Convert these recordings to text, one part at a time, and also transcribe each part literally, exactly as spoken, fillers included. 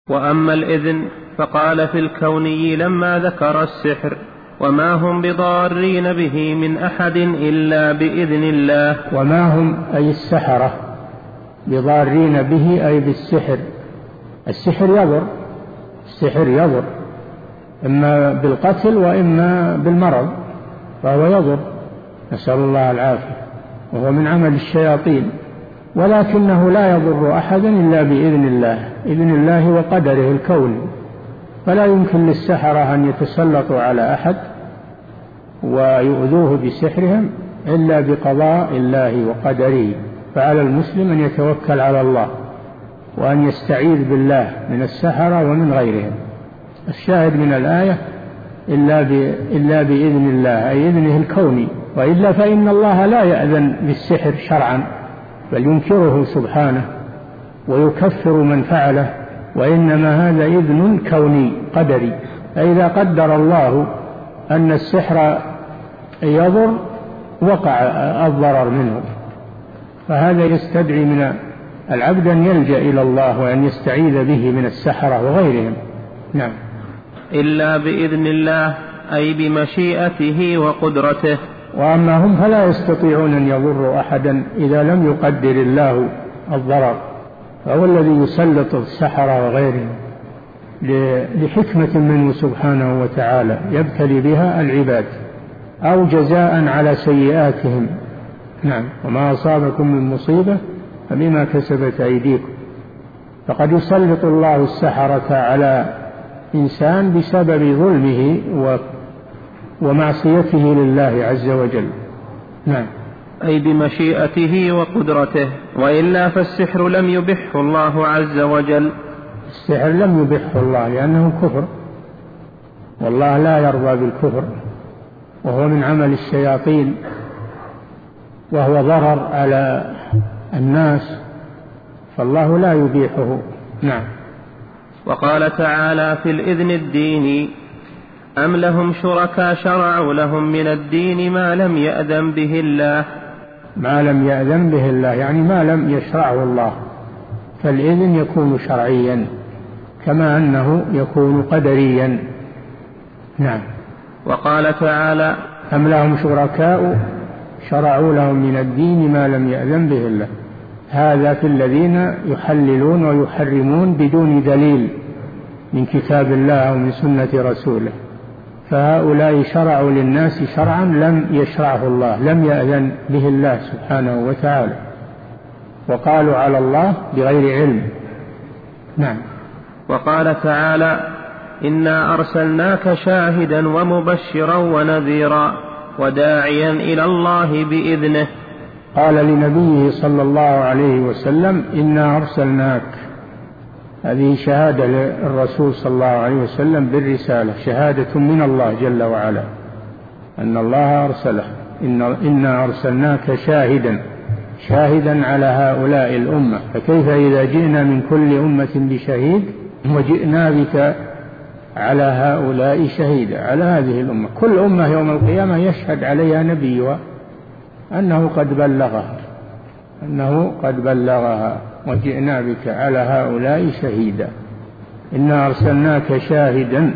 وأما الإذن فقال في الكوني لما ذكر السحر: وما هم بضارين به من أحد إلا بإذن الله. وما هم أي السحرة بضارين به أي بالسحر. السحر يضر، السحر يضر إما بالقتل وإما بالمرض، فهو يضر، نسأل الله العافية، وهو من عمل الشياطين، ولكنه لا يضر أحدا إلا بإذن الله، إذن الله وقدره الكوني. فلا يمكن للسحرة أن يتسلطوا على أحد ويؤذوه بسحرهم إلا بقضاء الله وقدره. فعلى المسلم أن يتوكل على الله وأن يستعيذ بالله من السحرة ومن غيرهم. الشاهد من الآية إلا, إلا بإذن الله أي إذنه الكوني، وإلا فإن الله لا يأذن بالسحر شرعا، بل ينكره سبحانه ويكفر من فعله، وإنما هذا إذن كوني قدري. فإذا قدر الله أن السحر يضر وقع الضرر منه، فهذا يستدعي من العبد أن يلجأ إلى الله وأن يستعيذ به من السحرة وغيرهم. نعم. إلا بإذن الله أي بمشيئته وقدرته. وأما هم فلا يستطيعون أن يضروا أحدا إذا لم يقدر الله الضرر، فهو الذي يسلط السحرة وغيرهم لحكمة منه سبحانه وتعالى يبتلي بها العباد أو جزاء على سيئاتهم. نعم. وما أصابكم من مصيبة فبما كسبت أيديكم. فقد يسلط الله السحرة على إنسان بسبب ظلمه ومعصيته لله عز وجل. نعم. أي بمشيئته وقدرته، وإلا فالسحر لم يبحه الله عز وجل. السحر لم يبحه الله لأنه كفر، والله لا يرضى بالكفر، وهو من عمل الشياطين، وهو ضرر على الناس، فالله لا يبيحه. نعم. وقال تعالى في الإذن الديني: أم لهم شركاء شرعوا لهم من الدين ما لم يأذن به الله. ما لم يأذن به الله يعني ما لم يشرعه الله، فالإذن يكون شرعيا كما أنه يكون قدريا. نعم. وقال تعالى: أم لهم شركاء شرعوا لهم من الدين ما لم يأذن به الله. هذا في الذين يحللون ويحرمون بدون دليل من كتاب الله أو من سنة رسوله، فهؤلاء شرعوا للناس شرعا لم يشرعه الله، لم يأذن به الله سبحانه وتعالى، وقالوا على الله بغير علم. نعم. وقال تعالى: إنا أرسلناك شاهدا ومبشرا ونذيرا وداعيا إلى الله بإذنه. قال لنبيه صلى الله عليه وسلم: إنا أرسلناك. هذه شهادة للرسول صلى الله عليه وسلم بالرسالة، شهادة من الله جل وعلا أن الله أرسله. إنا أرسلناك شاهدا شاهدا على هؤلاء الأمة، فكيف إذا جئنا من كل أمة بشهيد وجئنا بك على هؤلاء شهيدا، على هذه الأمة. كل أمة يوم القيامة يشهد عليها نبيها أنه قد بلغها أنه قد بلغها وجئنا بك على هؤلاء شهيدا. إنا أرسلناك شاهدا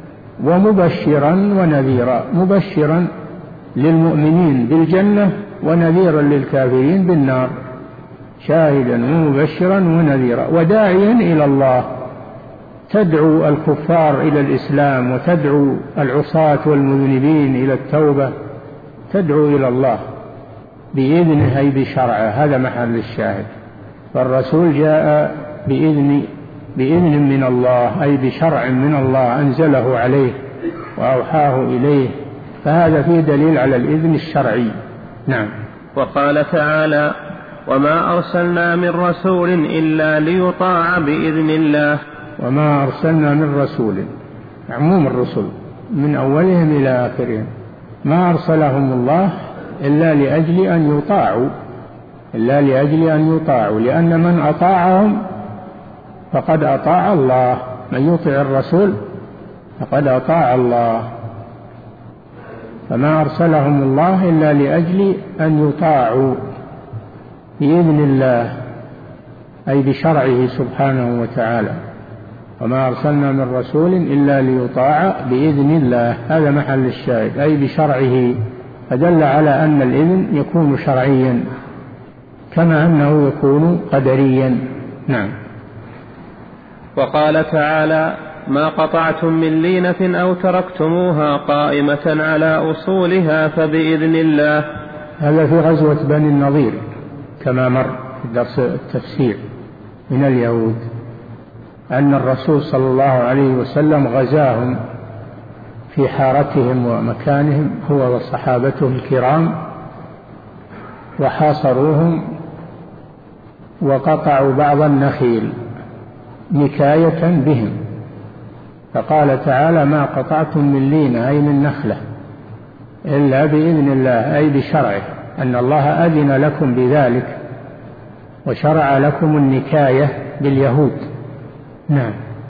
ومبشرا ونذيرا، مبشرا للمؤمنين بالجنة ونذيرا للكافرين بالنار. شاهدا ومبشرا ونذيرا وداعيا إلى الله، تدعو الكفار إلى الإسلام وتدعو العصاة والمذنبين إلى التوبة، تدعو إلى الله بإذنه أي بشرعه. هذا محل الشاهد. فالرسول جاء بإذن بإذن من الله أي بشرع من الله أنزله عليه وأوحاه إليه، فهذا فيه دليل على الإذن الشرعي. نعم. وقال تعالى: وما أرسلنا من رسول إلا ليطاع بإذن الله. وما أرسلنا من رسول، عموم الرسل من أولهم إلى آخرهم، ما أرسلهم الله إلا لأجل أن يطاعوا إلا لأجل أن يطاعوا لأن من أطاعهم فقد أطاع الله. من يطع الرسول فقد أطاع الله. فما أرسلهم الله إلا لأجل أن يطاعوا بإذن الله أي بشرعه سبحانه وتعالى. وما أرسلنا من رسول إلا ليطاع بإذن الله، هذا محل الشاهد، أي بشرعه، فدل على أن الإذن يكون شرعيا كما أنه يكون قدريا. نعم. وقال تعالى: ما قطعتم من لينة أو تركتموها قائمة على أصولها فبإذن الله. هذا في غزوة بني النضير كما مر في درس التفسير من اليهود، أن الرسول صلى الله عليه وسلم غزاهم في حارتهم ومكانهم هو وصحابته الكرام، وحاصروهم وقطعوا بعض النخيل نكاية بهم، فقال تعالى: ما قطعتم من لينة أي من نخلة إلا بإذن الله، أي بشرعه، أن الله أذن لكم بذلك وشرع لكم النكاية باليهود. نعم.